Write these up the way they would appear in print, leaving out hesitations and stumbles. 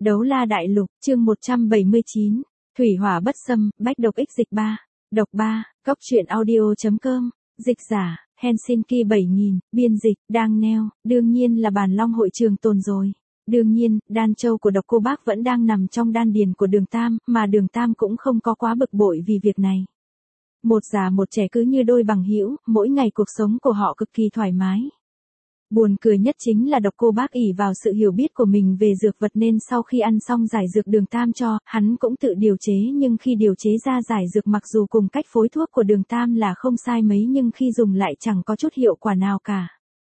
Đấu La Đại Lục, chương 179, Thủy Hỏa Bất Xâm, Bách độc ích dịch 3, độc 3, Cốc truyện audio.com, dịch giả, Helsinki 7000, biên dịch, đang neo, đương nhiên là Bàn Long hội trường tồn rồi. Đương nhiên, đan châu của độc cô bác vẫn đang nằm trong đan điền của Đường Tam, mà Đường Tam cũng không có quá bực bội vì việc này. Một già một trẻ cứ như đôi bằng hữu, mỗi ngày cuộc sống của họ cực kỳ thoải mái. Buồn cười nhất chính là độc cô bác ỷ vào sự hiểu biết của mình về dược vật nên sau khi ăn xong giải dược Đường Tam cho, hắn cũng tự điều chế, nhưng khi điều chế ra giải dược mặc dù cùng cách phối thuốc của Đường Tam là không sai mấy nhưng khi dùng lại chẳng có chút hiệu quả nào cả.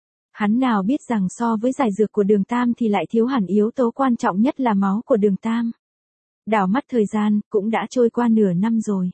Hắn nào biết rằng so với giải dược của Đường Tam thì lại thiếu hẳn yếu tố quan trọng nhất là máu của Đường Tam. Đảo mắt thời gian, cũng đã trôi qua nửa năm rồi.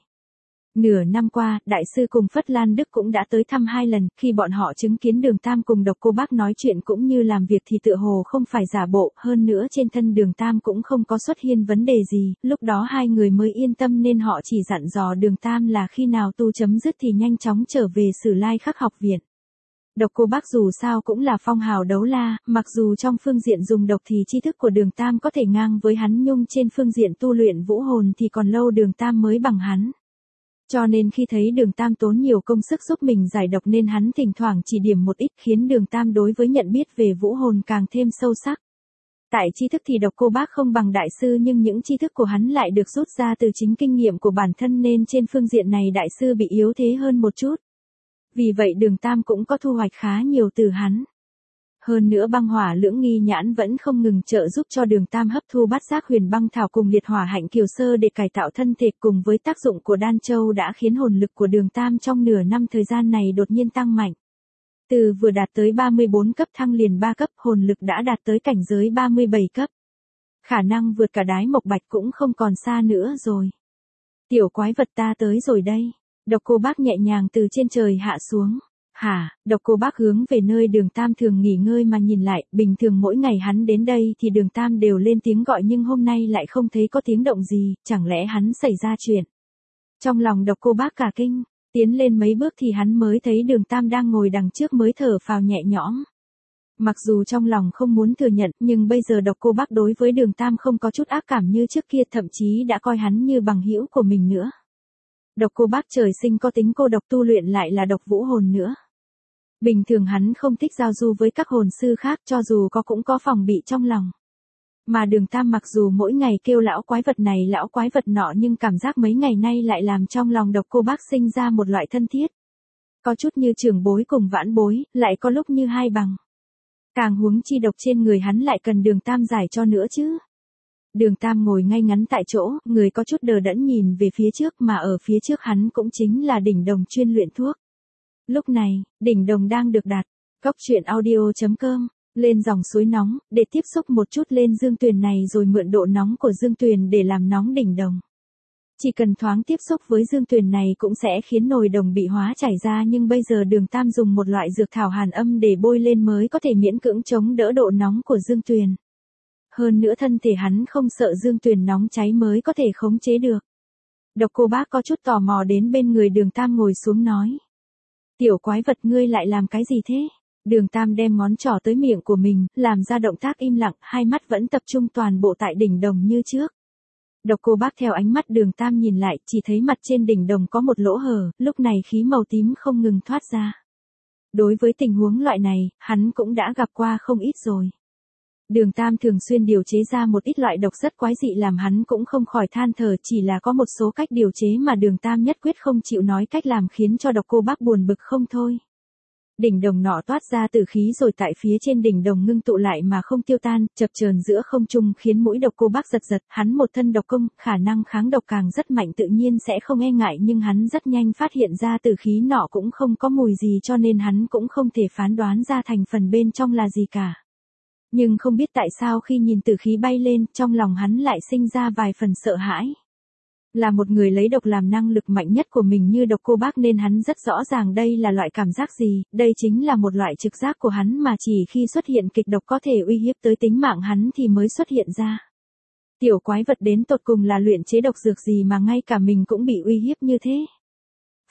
Nửa năm qua, đại sư cùng Phất Lan Đức cũng đã tới thăm 2 lần, khi bọn họ chứng kiến Đường Tam cùng độc cô bác nói chuyện cũng như làm việc thì tựa hồ không phải giả bộ, hơn nữa trên thân Đường Tam cũng không có xuất hiện vấn đề gì, lúc đó 2 người mới yên tâm nên họ chỉ dặn dò Đường Tam là khi nào tu chấm dứt thì nhanh chóng trở về Sử Lai Khắc học viện. Độc cô bác dù sao cũng là phong hào đấu la, mặc dù trong phương diện dùng độc thì tri thức của Đường Tam có thể ngang với hắn nhưng trên phương diện tu luyện vũ hồn thì còn lâu Đường Tam mới bằng hắn. Cho nên khi thấy Đường Tam tốn nhiều công sức giúp mình giải độc nên hắn thỉnh thoảng chỉ điểm một ít khiến Đường Tam đối với nhận biết về vũ hồn càng thêm sâu sắc. Tại tri thức thì độc cô bác không bằng đại sư nhưng những tri thức của hắn lại được rút ra từ chính kinh nghiệm của bản thân nên trên phương diện này đại sư bị yếu thế hơn một chút. Vì vậy Đường Tam cũng có thu hoạch khá nhiều từ hắn. Hơn nữa băng hỏa lưỡng nghi nhãn vẫn không ngừng trợ giúp cho Đường Tam hấp thu bát giác huyền băng thảo cùng liệt hỏa hạnh kiều sơ để cải tạo thân thể cùng với tác dụng của đan châu đã khiến hồn lực của Đường Tam trong nửa năm thời gian này đột nhiên tăng mạnh. Từ vừa đạt tới 34 cấp thăng liền 3 cấp hồn lực đã đạt tới cảnh giới 37 cấp. Khả năng vượt cả đái mộc bạch cũng không còn xa nữa rồi. Tiểu quái vật ta tới rồi đây. Độc cô bác nhẹ nhàng từ trên trời hạ xuống. Hả, độc cô bác hướng về nơi Đường Tam thường nghỉ ngơi mà nhìn lại, bình thường mỗi ngày hắn đến đây thì Đường Tam đều lên tiếng gọi nhưng hôm nay lại không thấy có tiếng động gì, chẳng lẽ hắn xảy ra chuyện. Trong lòng độc cô bác cả kinh, tiến lên mấy bước thì hắn mới thấy Đường Tam đang ngồi đằng trước mới thở phào nhẹ nhõm. Mặc dù trong lòng không muốn thừa nhận nhưng bây giờ độc cô bác đối với Đường Tam không có chút ác cảm như trước kia, thậm chí đã coi hắn như bằng hữu của mình nữa. Độc cô bác trời sinh có tính cô độc, tu luyện lại là độc vũ hồn nữa. Bình thường hắn không thích giao du với các hồn sư khác cho dù có cũng có phòng bị trong lòng. Mà Đường Tam mặc dù mỗi ngày kêu lão quái vật này lão quái vật nọ nhưng cảm giác mấy ngày nay lại làm trong lòng độc cô bác sinh ra một loại thân thiết. Có chút như trưởng bối cùng vãn bối, lại có lúc như hai bằng. Càng huống chi độc trên người hắn lại cần Đường Tam giải cho nữa chứ. Đường Tam ngồi ngay ngắn tại chỗ, người có chút đờ đẫn nhìn về phía trước mà ở phía trước hắn cũng chính là đỉnh đồng chuyên luyện thuốc. Lúc này, đỉnh đồng đang được đặt, Cốc truyện audio.com, lên dòng suối nóng, để tiếp xúc một chút lên dương tuyền này rồi mượn độ nóng của dương tuyền để làm nóng đỉnh đồng. Chỉ cần thoáng tiếp xúc với dương tuyền này cũng sẽ khiến nồi đồng bị hóa chảy ra nhưng bây giờ Đường Tam dùng một loại dược thảo hàn âm để bôi lên mới có thể miễn cưỡng chống đỡ độ nóng của dương tuyền. Hơn nữa thân thể hắn không sợ dương tuyền nóng cháy mới có thể khống chế được. Độc cô bác có chút tò mò đến bên người Đường Tam ngồi xuống nói. Tiểu quái vật ngươi lại làm cái gì thế? Đường Tam đem ngón trỏ tới miệng của mình, làm ra động tác im lặng, hai mắt vẫn tập trung toàn bộ tại đỉnh đồng như trước. Độc cô bác theo ánh mắt Đường Tam nhìn lại, chỉ thấy mặt trên đỉnh đồng có một lỗ hở, lúc này khí màu tím không ngừng thoát ra. Đối với tình huống loại này, hắn cũng đã gặp qua không ít rồi. Đường Tam thường xuyên điều chế ra một ít loại độc rất quái dị làm hắn cũng không khỏi than thở, chỉ là có một số cách điều chế mà Đường Tam nhất quyết không chịu nói cách làm khiến cho độc cô bác buồn bực không thôi. Đỉnh đồng nọ toát ra tử khí rồi tại phía trên đỉnh đồng ngưng tụ lại mà không tiêu tan, chập chờn giữa không trung khiến mũi độc cô bác giật giật, hắn một thân độc công, khả năng kháng độc càng rất mạnh tự nhiên sẽ không e ngại nhưng hắn rất nhanh phát hiện ra tử khí nọ cũng không có mùi gì cho nên hắn cũng không thể phán đoán ra thành phần bên trong là gì cả. Nhưng không biết tại sao khi nhìn tử khí bay lên, trong lòng hắn lại sinh ra vài phần sợ hãi. Là một người lấy độc làm năng lực mạnh nhất của mình như độc cô bác nên hắn rất rõ ràng đây là loại cảm giác gì, đây chính là một loại trực giác của hắn mà chỉ khi xuất hiện kịch độc có thể uy hiếp tới tính mạng hắn thì mới xuất hiện ra. Tiểu quái vật đến tột cùng là luyện chế độc dược gì mà ngay cả mình cũng bị uy hiếp như thế.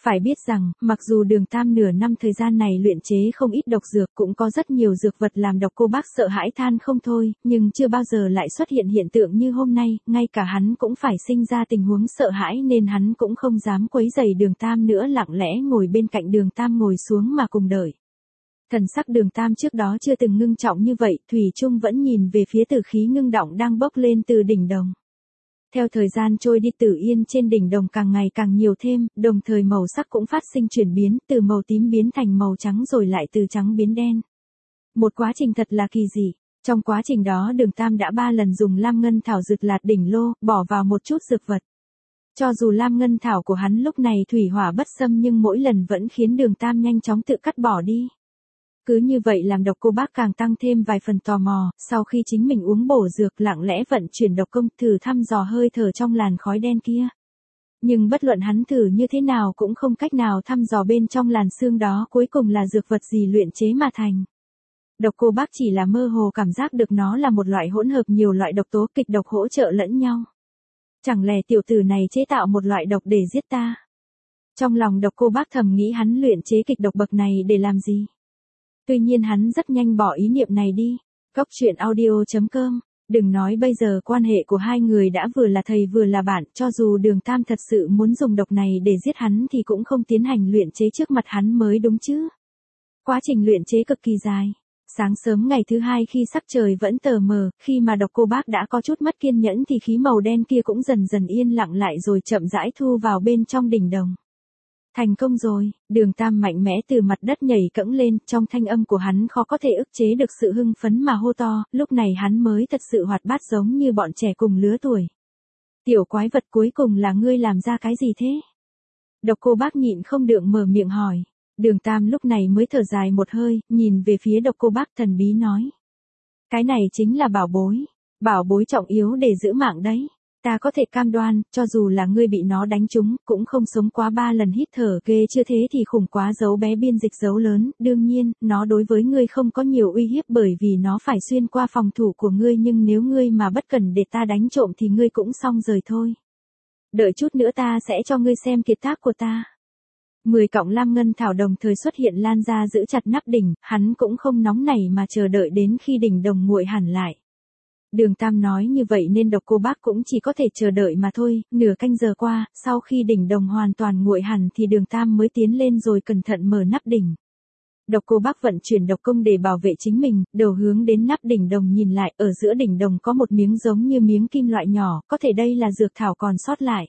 Phải biết rằng, mặc dù Đường Tam nửa năm thời gian này luyện chế không ít độc dược, cũng có rất nhiều dược vật làm độc cô bác sợ hãi than không thôi, nhưng chưa bao giờ lại xuất hiện hiện tượng như hôm nay, ngay cả hắn cũng phải sinh ra tình huống sợ hãi nên hắn cũng không dám quấy rầy Đường Tam nữa, lặng lẽ ngồi bên cạnh Đường Tam ngồi xuống mà cùng đợi. Thần sắc Đường Tam trước đó chưa từng ngưng trọng như vậy, thủy chung vẫn nhìn về phía tử khí ngưng đọng đang bốc lên từ đỉnh đồng. Theo thời gian trôi đi, tử yên trên đỉnh đồng càng ngày càng nhiều thêm, đồng thời màu sắc cũng phát sinh chuyển biến, từ màu tím biến thành màu trắng rồi lại từ trắng biến đen. Một quá trình thật là kỳ dị. Trong quá trình đó Đường Tam đã 3 lần dùng lam ngân thảo rực lạt đỉnh lô, bỏ vào một chút dược vật. Cho dù lam ngân thảo của hắn lúc này thủy hỏa bất xâm nhưng mỗi lần vẫn khiến Đường Tam nhanh chóng tự cắt bỏ đi. Cứ như vậy làm độc cô bác càng tăng thêm vài phần tò mò, sau khi chính mình uống bổ dược lặng lẽ vận chuyển độc công thử thăm dò hơi thở trong làn khói đen kia. Nhưng bất luận hắn thử như thế nào cũng không cách nào thăm dò bên trong làn xương đó cuối cùng là dược vật gì luyện chế mà thành. Độc cô bác chỉ là mơ hồ cảm giác được nó là một loại hỗn hợp nhiều loại độc tố kịch độc hỗ trợ lẫn nhau. Chẳng lẽ tiểu tử này chế tạo một loại độc để giết ta? Trong lòng độc cô bác thầm nghĩ hắn luyện chế kịch độc bậc này để làm gì? Tuy nhiên hắn rất nhanh bỏ ý niệm này đi. Cốc truyện audio.com. Đừng nói bây giờ quan hệ của hai người đã vừa là thầy vừa là bạn, cho dù Đường Tam thật sự muốn dùng độc này để giết hắn thì cũng không tiến hành luyện chế trước mặt hắn mới đúng chứ. Quá trình luyện chế cực kỳ dài. Sáng sớm ngày thứ hai khi sắc trời vẫn tờ mờ, khi mà độc cô bác đã có chút mất kiên nhẫn thì khí màu đen kia cũng dần dần yên lặng lại rồi chậm rãi thu vào bên trong đỉnh đồng. Thành công rồi, Đường Tam mạnh mẽ từ mặt đất nhảy cẫng lên, trong thanh âm của hắn khó có thể ức chế được sự hưng phấn mà hô to, lúc này hắn mới thật sự hoạt bát giống như bọn trẻ cùng lứa tuổi. Tiểu quái vật cuối cùng là ngươi làm ra cái gì thế? Độc cô bác nhịn không được mở miệng hỏi. Đường Tam lúc này mới thở dài một hơi, nhìn về phía độc cô bác thần bí nói. Cái này chính là bảo bối trọng yếu để giữ mạng đấy. Ta có thể cam đoan, cho dù là ngươi bị nó đánh trúng, cũng không sống quá 3 lần hít thở ghê chưa thế thì khủng quá dấu bé biên dịch dấu lớn, đương nhiên, nó đối với ngươi không có nhiều uy hiếp bởi vì nó phải xuyên qua phòng thủ của ngươi nhưng nếu ngươi mà bất cẩn để ta đánh trộm thì ngươi cũng xong rồi thôi. Đợi chút nữa ta sẽ cho ngươi xem kiệt tác của ta. 10 cọng lam ngân thảo đồng thời xuất hiện lan ra giữ chặt nắp đỉnh, hắn cũng không nóng nảy mà chờ đợi đến khi đỉnh đồng nguội hẳn lại. Đường Tam nói như vậy nên độc cô bác cũng chỉ có thể chờ đợi mà thôi, nửa canh giờ qua, sau khi đỉnh đồng hoàn toàn nguội hẳn thì Đường Tam mới tiến lên rồi cẩn thận mở nắp đỉnh. Độc cô bác vận chuyển độc công để bảo vệ chính mình, đầu hướng đến nắp đỉnh đồng nhìn lại, ở giữa đỉnh đồng có một miếng giống như miếng kim loại nhỏ, có thể đây là dược thảo còn sót lại.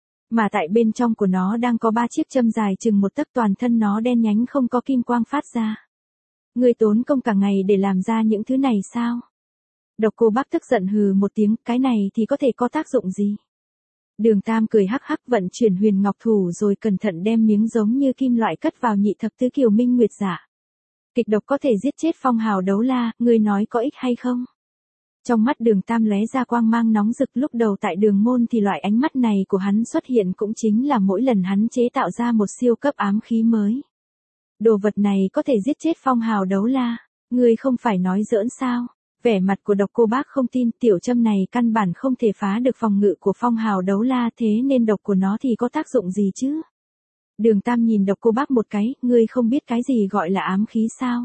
Mà tại bên trong của nó đang có 3 chiếc châm dài chừng 1 tấc, toàn thân nó đen nhánh không có kim quang phát ra. Ngươi tốn công cả ngày để làm ra những thứ này sao? Độc cô bác tức giận hừ một tiếng, cái này thì có thể có tác dụng gì? Đường Tam cười hắc hắc vận chuyển huyền ngọc thủ rồi cẩn thận đem miếng giống như kim loại cất vào nhị thập tứ kiều minh nguyệt giả. Kịch độc có thể giết chết phong hào đấu la, ngươi nói có ích hay không? Trong mắt Đường Tam lóe ra quang mang nóng rực, lúc đầu tại Đường môn thì loại ánh mắt này của hắn xuất hiện cũng chính là mỗi lần hắn chế tạo ra một siêu cấp ám khí mới. Đồ vật này có thể giết chết phong hào đấu la, ngươi không phải nói giỡn sao? Vẻ mặt của độc cô bác không tin, tiểu châm này căn bản không thể phá được phòng ngự của phong hào đấu la, thế nên độc của nó thì có tác dụng gì chứ? Đường Tam nhìn độc cô bác một cái, ngươi không biết cái gì gọi là ám khí sao?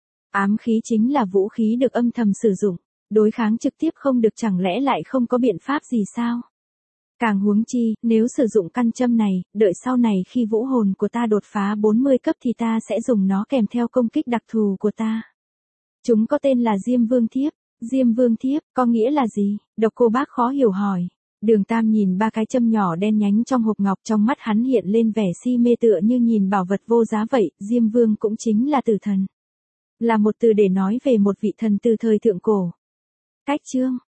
Ám khí chính là vũ khí được âm thầm sử dụng, đối kháng trực tiếp không được, chẳng lẽ lại không có biện pháp gì sao? Càng huống chi, nếu sử dụng căn châm này, đợi sau này khi vũ hồn của ta đột phá 40 cấp thì ta sẽ dùng nó kèm theo công kích đặc thù của ta. Chúng có tên là Diêm Vương Thiếp. Diêm Vương Thiếp, có nghĩa là gì? Độc cô bác khó hiểu hỏi. Đường Tam nhìn 3 cái châm nhỏ đen nhánh trong hộp ngọc, trong mắt hắn hiện lên vẻ si mê tựa như nhìn bảo vật vô giá vậy. Diêm Vương cũng chính là tử thần. Là một từ để nói về một vị thần từ thời thượng cổ. Cách chương.